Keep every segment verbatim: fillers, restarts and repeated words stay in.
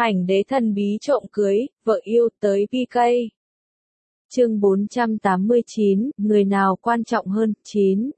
Ảnh đế thần bí trộm cưới, vợ yêu tới pê ca. Chương bốn trăm tám mươi chín, người nào quan trọng hơn, chín.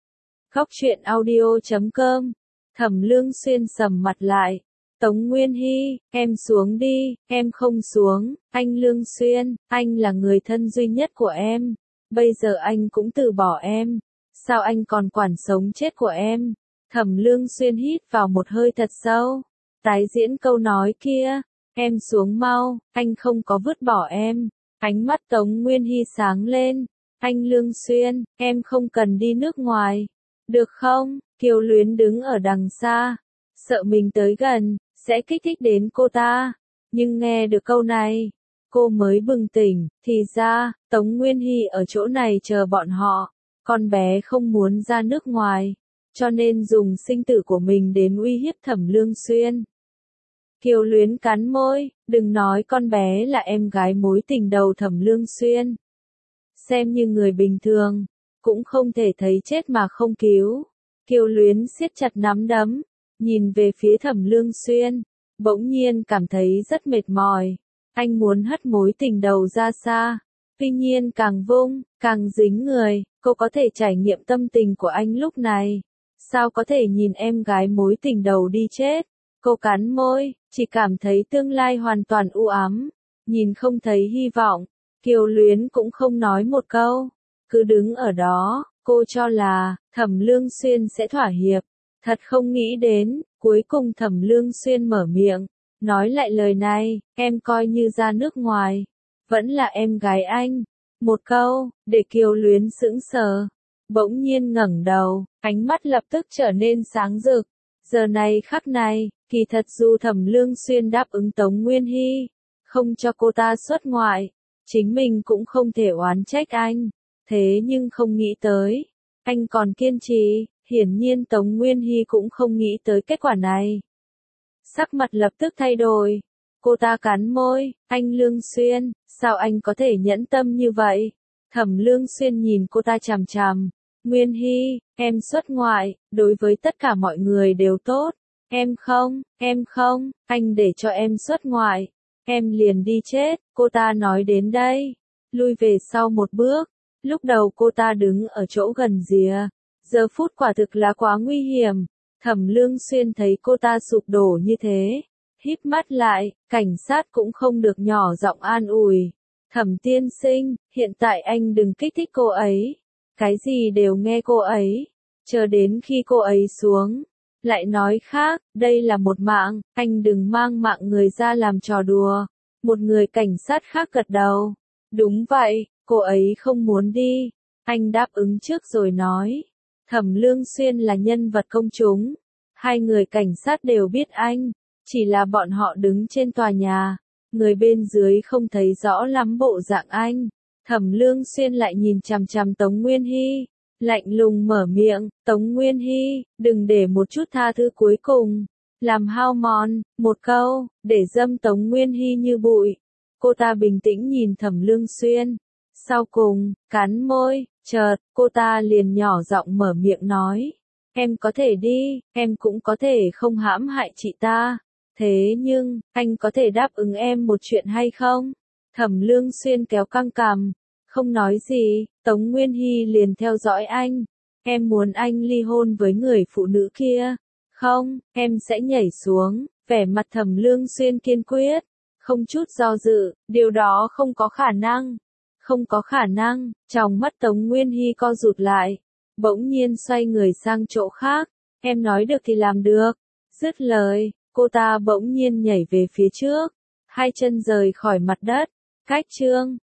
Góc truyện audio chấm com. Thẩm Lương Xuyên sầm mặt lại. Tống Nguyên Hy, em xuống đi, em không xuống, anh Lương Xuyên, anh là người thân duy nhất của em. Bây giờ anh cũng từ bỏ em. Sao anh còn quản sống chết của em? Thẩm Lương Xuyên hít vào một hơi thật sâu. Tái diễn câu nói kia. Em xuống mau, anh không có vứt bỏ em. Ánh mắt Tống Nguyên Hy sáng lên. Anh Lương Xuyên, em không cần đi nước ngoài. Được không? Kiều Luyến đứng ở đằng xa. Sợ mình tới gần, sẽ kích thích đến cô ta. Nhưng nghe được câu này, cô mới bừng tỉnh. Thì ra, Tống Nguyên Hy ở chỗ này chờ bọn họ. Con bé không muốn ra nước ngoài, cho nên dùng sinh tử của mình đến uy hiếp Thẩm Lương Xuyên. Kiều Luyến cắn môi, đừng nói con bé là em gái mối tình đầu Thẩm Lương Xuyên. Xem như người bình thường, cũng không thể thấy chết mà không cứu. Kiều Luyến siết chặt nắm đấm, nhìn về phía Thẩm Lương Xuyên, bỗng nhiên cảm thấy rất mệt mỏi. Anh muốn hất mối tình đầu ra xa, tuy nhiên càng vung, càng dính người, cô có thể trải nghiệm tâm tình của anh lúc này. Sao có thể nhìn em gái mối tình đầu đi chết? Cô cắn môi, chỉ cảm thấy tương lai hoàn toàn u ám, nhìn không thấy hy vọng. Kiều Luyến cũng không nói một câu, cứ đứng ở đó. Cô cho là Thẩm Lương Xuyên sẽ thỏa hiệp, thật không nghĩ đến, cuối cùng Thẩm Lương Xuyên mở miệng, nói lại lời này, em coi như ra nước ngoài, vẫn là em gái anh. Một câu, để Kiều Luyến sững sờ, bỗng nhiên ngẩng đầu, ánh mắt lập tức trở nên sáng rực. Giờ này khắc này, kỳ thật dù Thẩm Lương Xuyên đáp ứng Tống Nguyên Hy, không cho cô ta xuất ngoại, chính mình cũng không thể oán trách anh. Thế nhưng không nghĩ tới, anh còn kiên trì, hiển nhiên Tống Nguyên Hy cũng không nghĩ tới kết quả này. Sắc mặt lập tức thay đổi, cô ta cắn môi, anh Lương Xuyên, sao anh có thể nhẫn tâm như vậy? Thẩm Lương Xuyên nhìn cô ta chằm chằm, Nguyên Hy, em xuất ngoại, đối với tất cả mọi người đều tốt, em không, em không, anh để cho em xuất ngoại, em liền đi chết. Cô ta nói đến đây, lui về sau một bước. Lúc đầu cô ta đứng ở chỗ gần rìa, giờ phút quả thực là quá nguy hiểm. Thẩm Lương Xuyên thấy cô ta sụp đổ như thế, híp mắt lại, cảnh sát cũng không được nhỏ giọng an ủi. Thẩm tiên sinh, hiện tại anh đừng kích thích cô ấy, cái gì đều nghe cô ấy, chờ đến khi cô ấy xuống, lại nói khác, đây là một mạng, anh đừng mang mạng người ra làm trò đùa. Một người cảnh sát khác gật đầu, đúng vậy. Cô ấy không muốn đi, anh đáp ứng trước rồi nói. Thẩm Lương Xuyên là nhân vật công chúng, hai người cảnh sát đều biết anh, chỉ là bọn họ đứng trên tòa nhà, người bên dưới không thấy rõ lắm bộ dạng anh. Thẩm Lương Xuyên lại nhìn chằm chằm Tống Nguyên Hy, lạnh lùng mở miệng, Tống Nguyên Hy, đừng để một chút tha thứ cuối cùng, làm hao mòn, một câu, để dâm Tống Nguyên Hy như bụi. Cô ta bình tĩnh nhìn Thẩm Lương Xuyên. Sau cùng, cắn môi, chợt, cô ta liền nhỏ giọng mở miệng nói. Em có thể đi, em cũng có thể không hãm hại chị ta. Thế nhưng, anh có thể đáp ứng em một chuyện hay không? Thẩm Lương Xuyên kéo căng cằm, không nói gì. Tống Nguyên Hy liền theo dõi anh. Em muốn anh ly hôn với người phụ nữ kia. Không, em sẽ nhảy xuống. Vẻ mặt Thẩm Lương Xuyên kiên quyết, không chút do dự, điều đó không có khả năng. Không có khả năng, trong mắt Tống Nguyên Hy co rụt lại, bỗng nhiên xoay người sang chỗ khác, em nói được thì làm được. Dứt lời, cô ta bỗng nhiên nhảy về phía trước, hai chân rời khỏi mặt đất. Cách chương